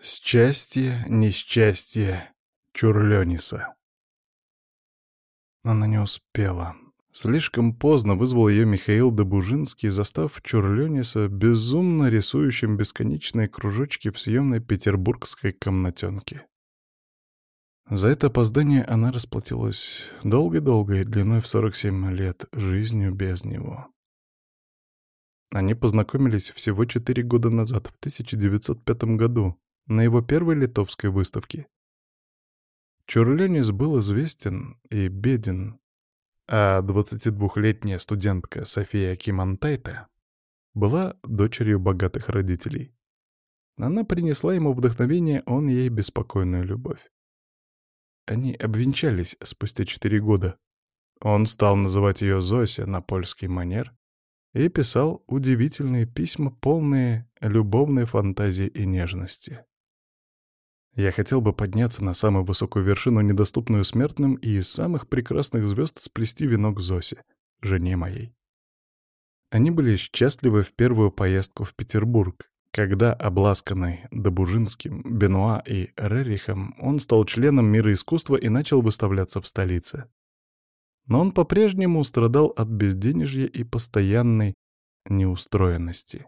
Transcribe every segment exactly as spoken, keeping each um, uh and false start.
Счастье, несчастье Чурлёниса. Она не успела. Слишком поздно вызвал ее Михаил Добужинский, застав Чурлёниса безумно рисующим бесконечные кружочки в съемной петербургской комнатенке. За это опоздание она расплатилась долгой-долгой, длиной в сорок семь лет, жизнью без него. Они познакомились всего четыре года назад, в тысяча девятьсот пятом году, на его первой литовской выставке. Чурлёнис был известен и беден, а двадцатидвухлетняя студентка София Кимонтайте была дочерью богатых родителей. Она принесла ему вдохновение, он ей беспокойную любовь. Они обвенчались спустя четыре года. Он стал называть ее Зося на польский манер и писал удивительные письма, полные любовной фантазии и нежности. Я хотел бы подняться на самую высокую вершину, недоступную смертным, и из самых прекрасных звезд сплести венок Зосе, жене моей. Они были счастливы в первую поездку в Петербург, когда, обласканный Добужинским, Бенуа и Рерихом, он стал членом мира искусства и начал выставляться в столице. Но он по-прежнему страдал от безденежья и постоянной неустроенности.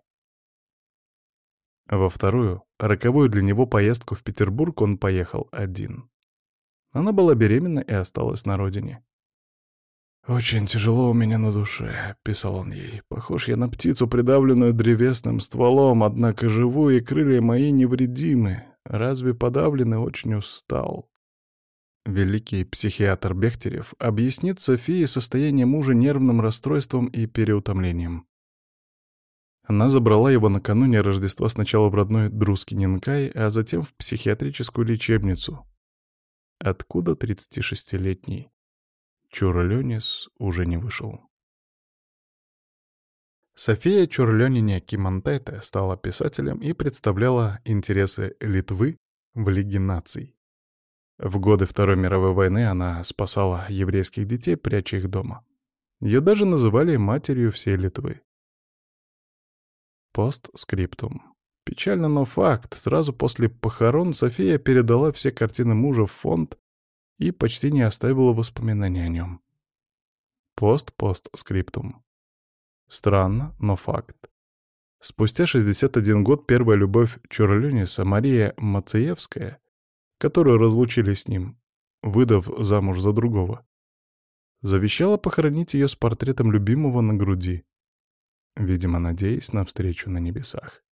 Во вторую, роковую для него поездку в Петербург он поехал один. Она была беременна и осталась на родине. «Очень тяжело у меня на душе», — писал он ей. «Похож я на птицу, придавленную древесным стволом, однако живу, и крылья мои невредимы. Разве подавленный очень устал?» Великий психиатр Бехтерев объяснит Софии состояние мужа нервным расстройством и переутомлением. Она забрала его накануне Рождества сначала в родной Друскиненкай, а затем в психиатрическую лечебницу, откуда тридцатишестилетний Чурлёнис уже не вышел. София Чурлёнине Кимонтайте стала писателем и представляла интересы Литвы в Лиге наций. В годы Второй мировой войны она спасала еврейских детей, пряча их дома. Ее даже называли матерью всей Литвы. Постскриптум. Печально, но факт. Сразу после похорон София передала все картины мужа в фонд и почти не оставила воспоминаний о нем. Пост-постскриптум. Странно, но факт. Спустя шестьдесят один год первая любовь Чурлёниса, Мария Мациевская, которую разлучили с ним, выдав замуж за другого, завещала похоронить ее с портретом любимого на груди, видимо, надеясь на встречу на небесах.